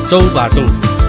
चौबाटो।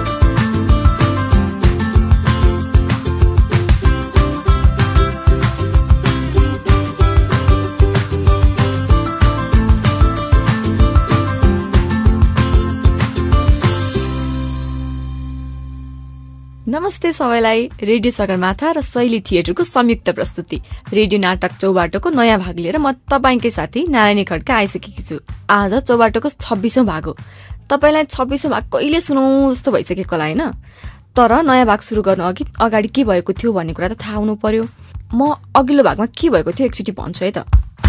नमस्ते सबैलाई। रेडियो सगरमाथा र शैली थिएटरको संयुक्त प्रस्तुति रेडियो नाटक चौबाटोको नयाँ भाग लिएर म तपाईंकै साथी नारायणी खड्का आइसकेकी छु। आज चौबाटोको 26औं भाग हो। तपाईलाई 26औं भाग कहिले सुनौं जस्तो भइसकेको होला हैन? तर नयाँ भाग सुरु गर्नु अगाडि के भएको थियो भन्ने कुरा त थाहा हुनु पर्यो। म अघिल्लो भागमा के भएको थियो एकचोटी भन्छु है त।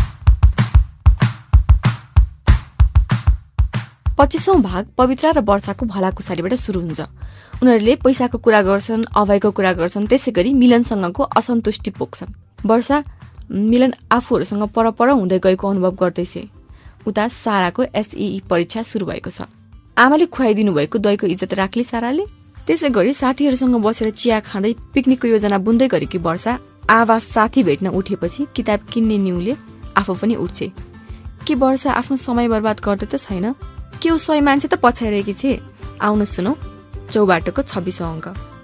25औं भाग पवित्रा र वर्षाको भलाकुसारीबाट सुरु हुन्छ। उनीहरूले पैसाको कुरा गर्छन्, अभयको कुरा गर्छन्, त्यसैगरी मिलनसँगको असन्तुष्टि पोख्छन्। वर्षा मिलन आफूहरूसँग परपर हुँदै गएको अनुभव गर्दैछ। उता साराको एसईई परीक्षा सुरु भएको छ। आमाले खुवाइदिनु भएको दहीको इज्जत राख्ली साराले। त्यसैगरी साथीहरूसँग बसेर चिया खाँदै पिकनिकको योजना बुन्दै गरेकी वर्षा आवाज साथी भेट्न उठेपछि किताब किन्ने न्युले आफू पनि उठ्छे। के वर्षा आफ्नो समय बर्बाद गर्दै त छैन? के ऊ सही मान्छे त पछ्याइरहेकी छे? आउनु सुनौ चौबाटोको 26औं अङ्क।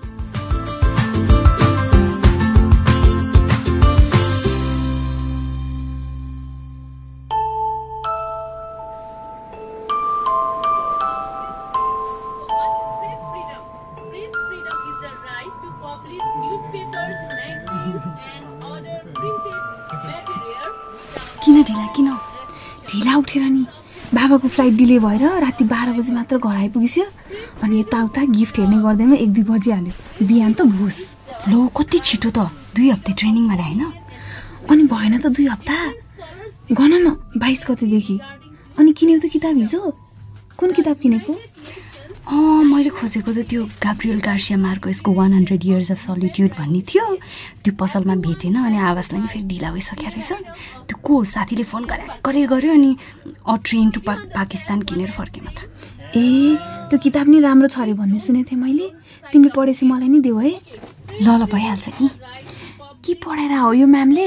किन ढिला उठेर नि बाबाको फ्लाइट डिले भएर राति 12 बजे मात्र घर आइपुगिस्यो। अनि यताउता गिफ्ट हेर्ने गर्दैमा 1-2 बजिहाल्यो। बिहान त भुस। लो कति छिटो त 2 हप्ता ट्रेनिङ भने हैन? अनि भएन त 2 हप्ता। गन न 22 गतेदेखि। अनि किन्यौ त किताब हिजो? कुन किताब किनेको? मैले खोजेको त त्यो गाब्रिएल गार्सिया मार्केसको 100 Years of Solitude भन्ने थियो। त्यो पसलमा भेटेन अनि आवाजलाई नि फेरि ढिला भइसक्यो रहेछ। त्यो को साथीले फोन गर्यो अनि ट्रेन टु पाकिस्तान किनेर फर्केमा त। त्यो किताब नि राम्रो छ अरे भन्ने सुनेको थिएँ मैले। तिमीले पढेपछि मलाई नि देऊ है। ल भइहाल्छ नि। के पढाएर हो यो म्यामले?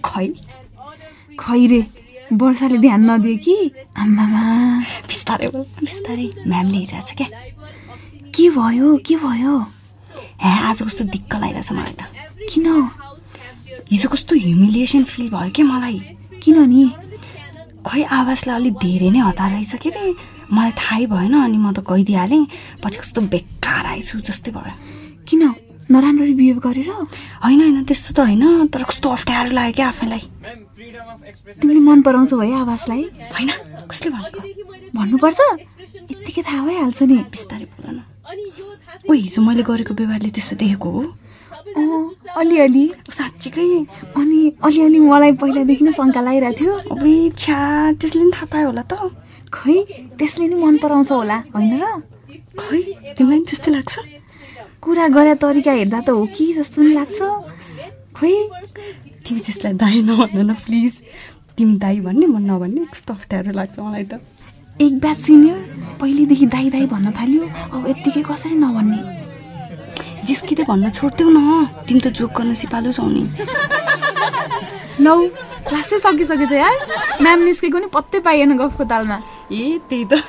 खै रे वर्षाले ध्यान नदिए कि? आम्मामा बिस्तारै म्यामले हेरिरहेछ क्या। के भयो? आज कस्तो दिक्क लागिरहेछ मलाई त। किन? हिजो कस्तो ह्युमिलिएसन फिल भयो क्या मलाई। किन नि? खै आवाजलाई अलिक धेरै नै हतार रहेछ के रे। मलाई थाहै भएन अनि म त गइदिइहालेँ। पछि कस्तो बेकार आएछु जस्तै भयो। किन? नराम्ररी बिहेभ गरेर? होइन त्यस्तो त होइन, तर कस्तो अप्ठ्यारो लाग्यो क्या आफैलाई। तिमीले मन पराउँछौ है आवाजलाई? होइन कसले भनेको? भन्नुपर्छ? यत्तिकै थाहा भइहाल्छ नि। बिस्तारै बोल न। हिजो मैले गरेको व्यवहारले त्यस्तो देखेको हो? अलिअलि। साँच्चीकै? अनि अलिअलि मलाई पहिलादेखि नै शङ्का लागिरहेको थियो। त्यसले नि थाहा पायो होला त। खै त्यसले नि मन पराउँछ होला होइन र? खै तिमीलाई नि त्यस्तै लाग्छ? कुरा गरे तरिका हेर्दा त हो कि जस्तो नि लाग्छ। खै तिमी त्यसलाई दाइ नभन न प्लिज। तिमी दाइ भन्ने म नभन्ने कस्तो अप्ठ्यारो लाग्छ मलाई त। एक ब्याच सिनियर पहिलेदेखि दाइ भन्न थाल्यो, अब यत्तिकै कसरी नभन्ने? जिस्किँदै भन्न छोड्देऊ न। तिमी त जोक गर्न सिपालु छौ नि। लौ क्लासै सकिसकेछ यार। म्याम निस्केको नि पत्तै पाइएन गफको तालमा। त्यही त।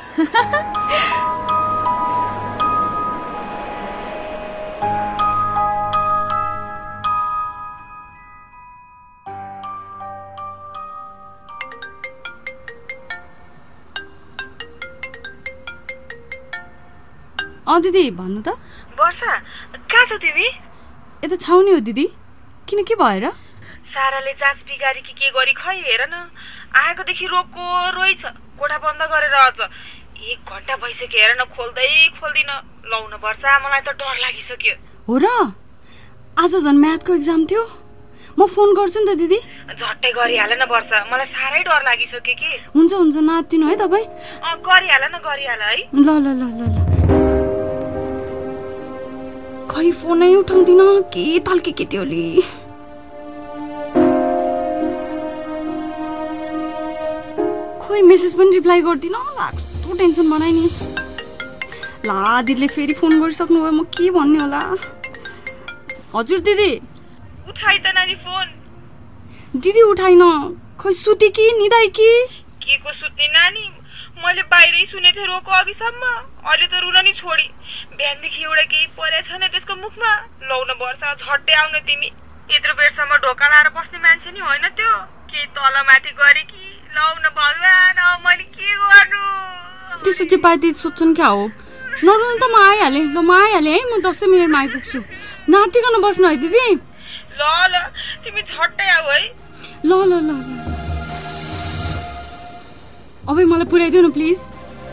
दिदी भन्नु त। वर्षा कहाँ छौ तिमी? यता छाउनी हो दिदी। किन के भएर? साराले जाँच बिगारी कि के गरी खै हेर न। आएकोदेखि रोइछ। कोठा बन्द गरेर अझ 1 घण्टा भइसक्यो हेर न। खोल्दिन। लौ न वर्षा मलाई त डर लागिसक्यो। हो र? आज झन् म्याथको एक्जाम थियो। म फोन गर्छु नि त दिदी। झट्टै गरिहाल न वर्षा, मलाई साह्रै डर लागिसक्यो कि। हुन्छ नातिनु है तपाईँ। गरिहाल है। ल। खै फोनै उठाउँदिन के तालकी केटी होली। खोइ मेसेज पनि रिप्लाई गर्दिन। लाग्छ टेन्सन बनाइ नि। ला दिदीले फेरि फोन गरिसक्नु भयो। म के भन्ने होला? हजुर दिदी। उठाइ त नानी फोन। दिदी उठाइन। खै सुते कि निदाइ कि? के को सुत्ने नानी? मैले बाहिरै सुनेको थिएँ रोको अघिसम्म। अहिले त रुन नि छोडी। बिहानदेखि एउटा केही परेको छैन त्यसको मुखमा। लौ न वर्षा, झट्टै आउन तिमी। यत्रो बेरसम्म ढोका लाएर बस्ने मान्छे नि होइन त्यो। के तलमाथि गरे कि? लौ न भगवान, मैले के गर्नु? त्यसो चाहिँ पाए त्यति सोध्छन् क्या हो? नरुनु त, म आइहालेँ। ल म आइहालेँ है, म 10 मिनटमा आइपुग्छु। नातिकन बस्नु है दिदी। ल ल, तिमी झट्टै आऊ है। ल ल ल ल। अब मलाई पुर्याइदिनु न प्लिज।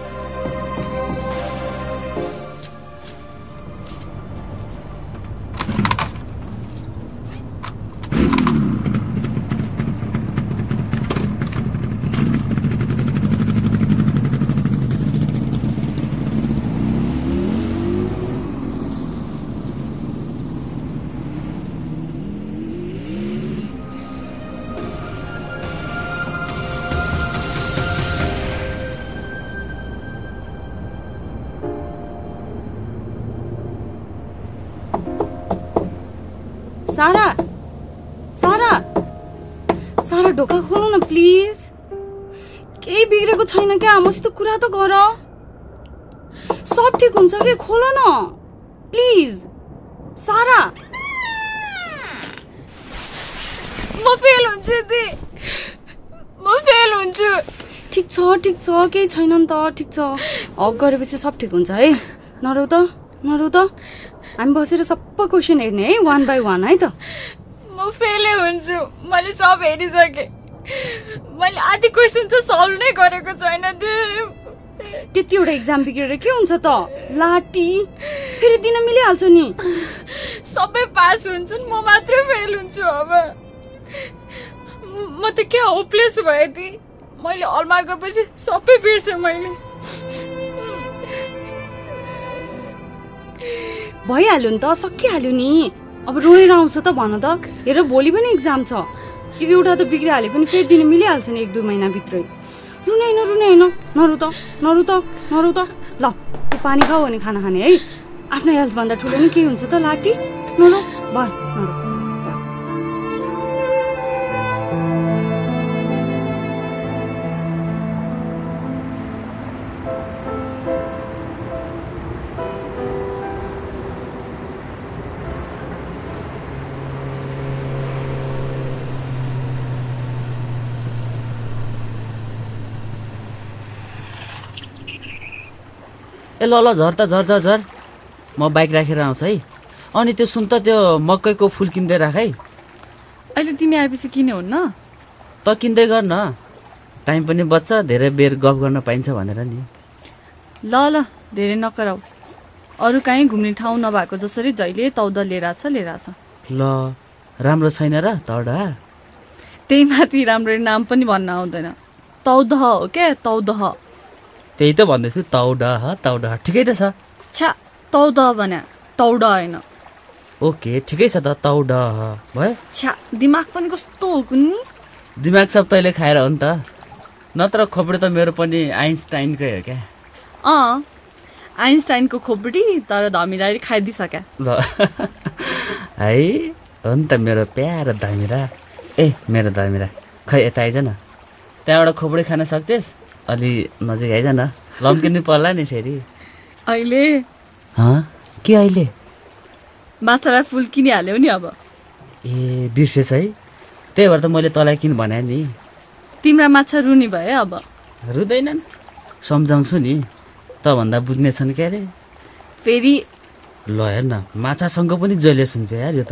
सारा, सारा, सारा ढोका खोल्नु न प्लिज। केही बिग्रेको छैन क्या? मसित कुरा त गर। सब ठिक हुन्छ कि? खोल न प्लिज। सारा, म फेल हुन्छु दी, म फेल हुन्छु। ठिक छ, केही छैन नि त। ठिक छ, हक गरेपछि सब ठिक हुन्छ है। नरौ त। हामी बसेर सबै क्वेसन हेर्ने है, 1 by 1 है त। म फेलै हुन्छु। मैले सब हेरिसकेँ। मैले आधी क्वेसन त सल्भ नै गरेको छैन दी। त्यतिवटा एक्जाम बिग्रेर के हुन्छ त? लाटी, फेरि दिन मिलिहाल्छ नि। सबै पास हुन्छन्, म मात्रै फेल हुन्छु। अब म त के होपलेस भयो दी। मैले हलमा गएपछि सबै बिर्सेँ मैले। भइहाल्यो नि त, सकिहाल्यो नि। अब रोएर आउँछ त भन त। हेर भोलि पनि एक्जाम छ। यो एउटा त बिग्रिहाल्यो पनि फेरि दिन मिलिहाल्छ नि 1-2 महिनाभित्रै। रुने होइन। नरु त। ल त्यो पानी खाऊ अनि खाना खाने है। आफ्नो हेल्थभन्दा ठुलो नि के हुन्छ त लाटी? नरु भयो, नरु। ए ल झर त झर। म बाइक राखेर आउँछु है। अनि त्यो सुन त, त्यो मकैको फुल किन्दै राख है। अहिले तिमी आएपछि किने हुन्न? त किन्दै गर न, टाइम पनि बच्छ, धेरै बेर गफ गर्न पाइन्छ भनेर नि। ल धेरै नकराउ। अरू कहीँ घुम्ने ठाउँ नभएको जसरी जहिले तौदा लिएर आछ। ल राम्रो छैन र तौदा? त्यही माथि राम्ररी नाम पनि भन्न आउँदैन। तौदह हो क्या, तौदह। त्यही त भन्दैछु, तौडा ठिकै त छ। छा, तौदह भने तौडा होइन। ओके ठिकै छ त, तौडा भयो। छा, दिमाग पनि कस्तो हो कुन्नी? दिमाग सब तैँले खाएर हो नि त। नत्र खोपडी त मेरो पनि आइन्स्टाइनकै हो क्या। आइन्स्टाइनको खोपडी, तर धमिराले खाइदिइसक्या। ल है, हो नि त मेरो प्यारो धमिरा। ए मेरो धमिरा, खै यता आइज न। त्यहाँबाट खोपडी खान सक्छस्? अलि नजिक आइज न, लम्किनु पर्ला नि फेरि। अहिले के अहिले? माछालाई फुल किनिहाल्यौ नि अब। ए बिर्सेछ है, त्यही भएर त मैले तँलाई किन भने नि। तिम्रा माछा रुनी भए अब। रुँदैनन्, सम्झाउँछु नि। तँभन्दा बुझ्ने छन् क्या अरे फेरि। ल हेर न, माछासँग पनि जहिले सुन्छ यार यो त।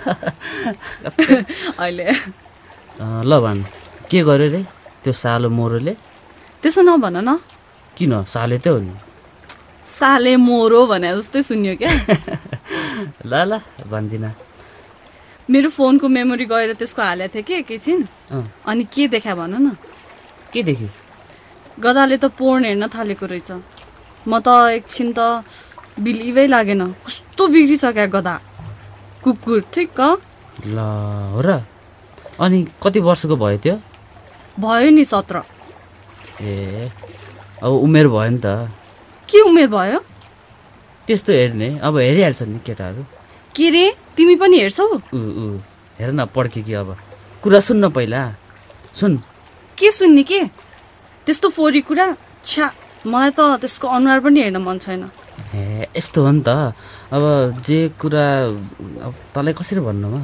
अहिले ल भन्, के गर्यो रे त्यो सालो मोरोले? त्यसो नभन न। किन? साले त हो नि। साले मोरो भने जस्तै सुन्यो क्या। ल भन्दिनँ। मेरो फोनको मेमोरी गएर त्यसको हालेको थिएँ कि एकैछिन। अनि के देखा भन न? के देखिस्? गदाले त पोर्न हेर्न थालेको रहेछ। म त एकछिन त बिलिभै लागेन, कस्तो बिग्रिसक्यो गदा। कुकुर ठिक। ल हो र? अनि कति वर्षको भयो त्यो? भयो नि 17। ए अब उमेर भयो नि त। के उमेर भयो? त्यस्तो हेर्ने, अब हेरिहाल्छ नि केटाहरू। के रे, तिमी पनि हेर्छौ? हेर न, पड्के कि अब। कुरा सुन्न पहिला, सुन। के सुन्ने? के त्यस्तो फोरी कुरा? छ्या मलाई त त्यसको अनुहार पनि हेर्न मन छैन। ए यस्तो हो नि त, अब जे कुरा तँलाई कसरी भन्नुमा?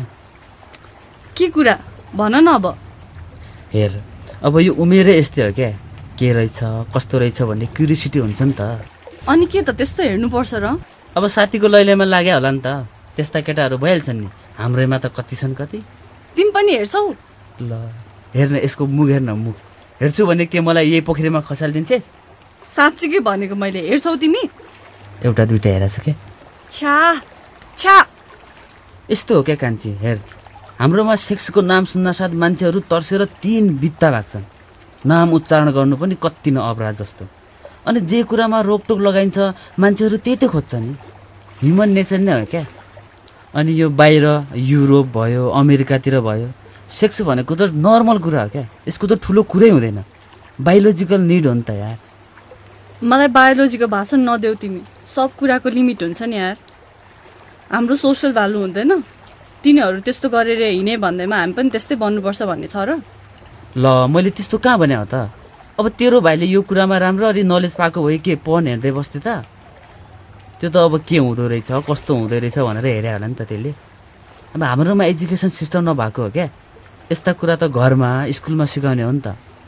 के कुरा भन न अब। हेर अब यो उमेरै यस्तै हो क्या, के रहेछ कस्तो रहेछ भन्ने क्युरियोसिटी हुन्छ नि त। अनि के त त्यस्तो हेर्नुपर्छ र? अब साथीको लैलैमा लाग्यो होला नि त, त्यस्ता केटाहरू भइहाल्छन् नि, हाम्रैमा त कति छन् कति। तिमी पनि हेर्छौ? ल हेर्न यसको मुख, हेर्न मुख। हेर्छु भने के मलाई यही पोखरीमा खसालिदिन्छेस्? साँच्चीकै भनेको मैले, हेर्छौ तिमी? एउटा दुइटा हेरेछ क्या। छ्या छ्या यस्तो हो क्या कान्छी, हेर हाम्रोमा सेक्सको नाम सुन्नासाथ मान्छेहरू तर्सेर 3 बित्ता भाग्छन्। नाम उच्चारण गर्नु पनि कति न अपराध जस्तो। अनि जे कुरामा रोकटोक लगाइन्छ मान्छेहरू त्यही त खोज्छ नि, ह्युमन नेचर नै हो क्या। अनि यो बाहिर युरोप भयो अमेरिकातिर भयो, सेक्स भनेको त नर्मल कुरा हो क्या, यसको त ठुलो कुरै हुँदैन, बायोलोजिकल निड हो नि त यार। मलाई बायोलोजीको भाषण नदेऊ तिमी, सब कुराको लिमिट हुन्छ नि यार। हाम्रो सोसल भ्यालु हुँदैन? तिनीहरू त्यस्तो गरेर हिँडे भन्दैमा हामी पनि त्यस्तै बन्नुपर्छ भन्ने छ र? ल मैले त्यस्तो कहाँ भने हो त? अब तेरो भाइले यो कुरामा राम्ररी नलेज पाएको भए के पन हेर्दै बस्थे त? त्यो त अब के हुँदो रहेछ कस्तो हुँदो रहेछ भनेर हेरे होला नि त त्यसले। अब हाम्रोमा एजुकेसन सिस्टम नभएको हो क्या, यस्ता कुरा त घरमा स्कुलमा सिकाउने हो नि त।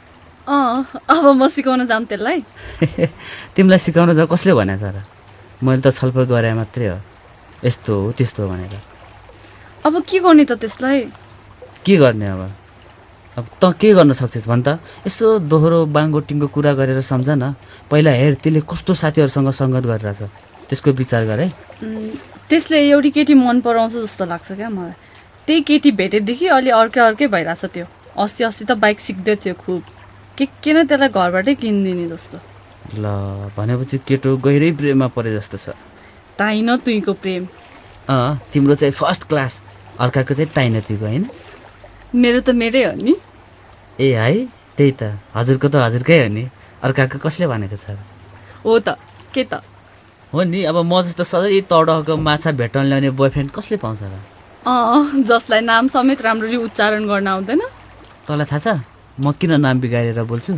अब म सिकाउन जाऊँ त्यसलाई? तिमीलाई सिकाउन जाऊ कसले भनेको छ र? मैले त छलफल गरे मात्रै हो, यस्तो हो त्यस्तो हो भनेर। अब के गर्ने त त्यसलाई? के गर्ने अब त के गर्न सक्छस् भन् त? यसो दोहोरो बाङगोटिङको कुरा गरेर सम्झ न। पहिला हेर त्यसले कस्तो साथीहरूसँग सङ्गत गरिरहेछ, त्यसको विचार गर है। त्यसले एउटी केटी मन पराउँछ जस्तो लाग्छ क्या मलाई। त्यही केटी भेटेदेखि अलि अर्कै भइरहेछ त्यो। अस्ति त बाइक सिक्दै थियो खुब, के न त्यसलाई घरबाटै किनिदिने जस्तो। ल भनेपछि केटो गहिरै प्रेममा परे जस्तो छ। ताइन तुईको प्रेम? तिम्रो चाहिँ फर्स्ट क्लास, अर्काको चाहिँ ताइन तुईको होइन? मेरो त मेरै हो नि। ए है त्यही त, हजुरको त हजुरकै हो नि, अर्काको कसले भनेको छ? हो त के त हो नि। अब म जस्तो सधैँ तडको माछा भेट्न ल्याउने बोयफ्रेन्ड कसले पाउँछ र? जसलाई नाम समेत राम्ररी उच्चारण गर्न आउँदैन। तँलाई थाहा छ म किन नाम बिगारेर बोल्छु?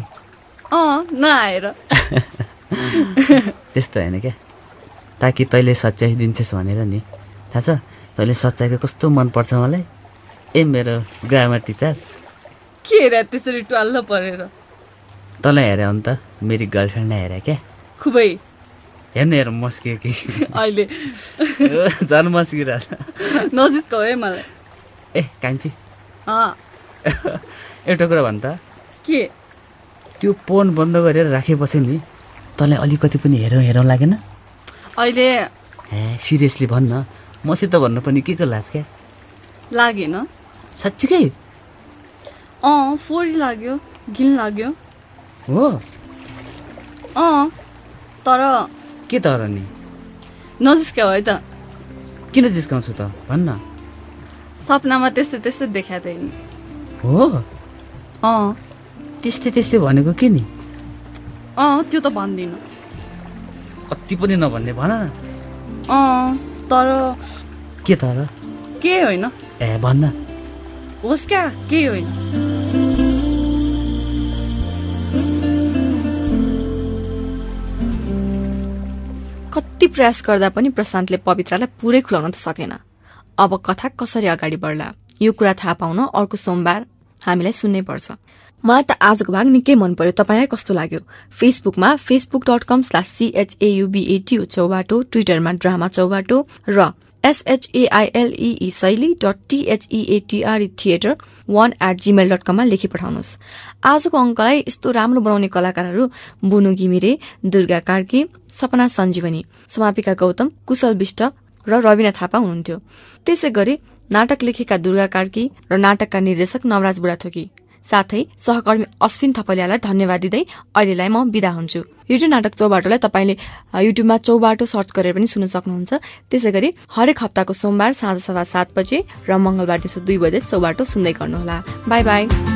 नआएर त्यस्तो होइन क्या, ताकि तैँले सच्चाइ दिन्छस् भनेर नि। थाहा छ तैँले सच्चाइको कस्तो मनपर्छ मलाई? ए मेरो ग्रामर टिचर। के हेरे त्यसरी ट्वाल्ल परेर? तँलाई हेरे हो नि त, मेरी गर्लफ्रेन्डलाई हेरे क्या। खुबै हेर्नु हेर मस्कियो कि अहिले झन् मस्किरहेछ। नजिकको है मलाई। ए कान्छी एउटा कुरा भन् त, के? त्यो फोन बन्द गरेर राखेपछि नि तँलाई अलिकति पनि हेरौँ लागेन? अहिले सिरियसली भन्न, मसित भन्नु पनि के को लाज क्या? लागेन साँच्चीकै? फोरी लाग्यो, घिन लाग्यो। हो? तर के तर नि? नजिस्क्याउ है त। किन जिस्काउँछु त भन्न? सपनामा त्यस्तै देखा थिएँ नि। हो? त्यस्तै भनेको के नि? त्यो त भन्दिनँ। कति पनि नभन्ने भन न। तर के तर? के होइन? ए भन्न। होस् क्या, के होइन। कति प्रयास गर्दा पनि प्रशान्तले पवित्रालाई पुरै खुलाउन त सकेन। अब कथा कसरी अगाडि बढ्ला यो कुरा थाहा पाउन अर्को सोमबार हामीलाई सुन्नै पर्छ। मलाई त आजको भाग निकै मन पर्यो, तपाईलाई कस्तो लाग्यो? फेसबुकमा facebook.com/CHAUBATO चौबाटो, ट्विटरमा ड्रामा चौबाटो र SHAILEE शैली.THEATRE थिएटर 1@gmail.com मा लेखी पठाउनुहोस्। आजको अङ्कलाई यस्तो राम्रो बनाउने कलाकारहरू बुनु घिमिरे, दुर्गा कार्की, सपना सञ्जीवनी, समापिका गौतम, कुशल विष्ट र रविना थापा हुनुहुन्थ्यो। त्यसै गरी नाटक लेखेका दुर्गा कार्की र नाटकका निर्देशक नवराज बुढाथोकी, साथै सहकर्मी अश्विन थपलियालाई धन्यवाद दिँदै अहिलेलाई म बिदा हुन्छु। रेडियो नाटक चौबाटोलाई तपाईले युट्युबमा चौबाटो सर्च गरेर पनि सुन्न सक्नुहुन्छ। त्यसै गरी हरेक हप्ताको सोमबार साँझ 7:15 बजे र मंगलबार दिउँसो 2 बजे चौबाटो सुन्दै गर्नुहोला। Bye by.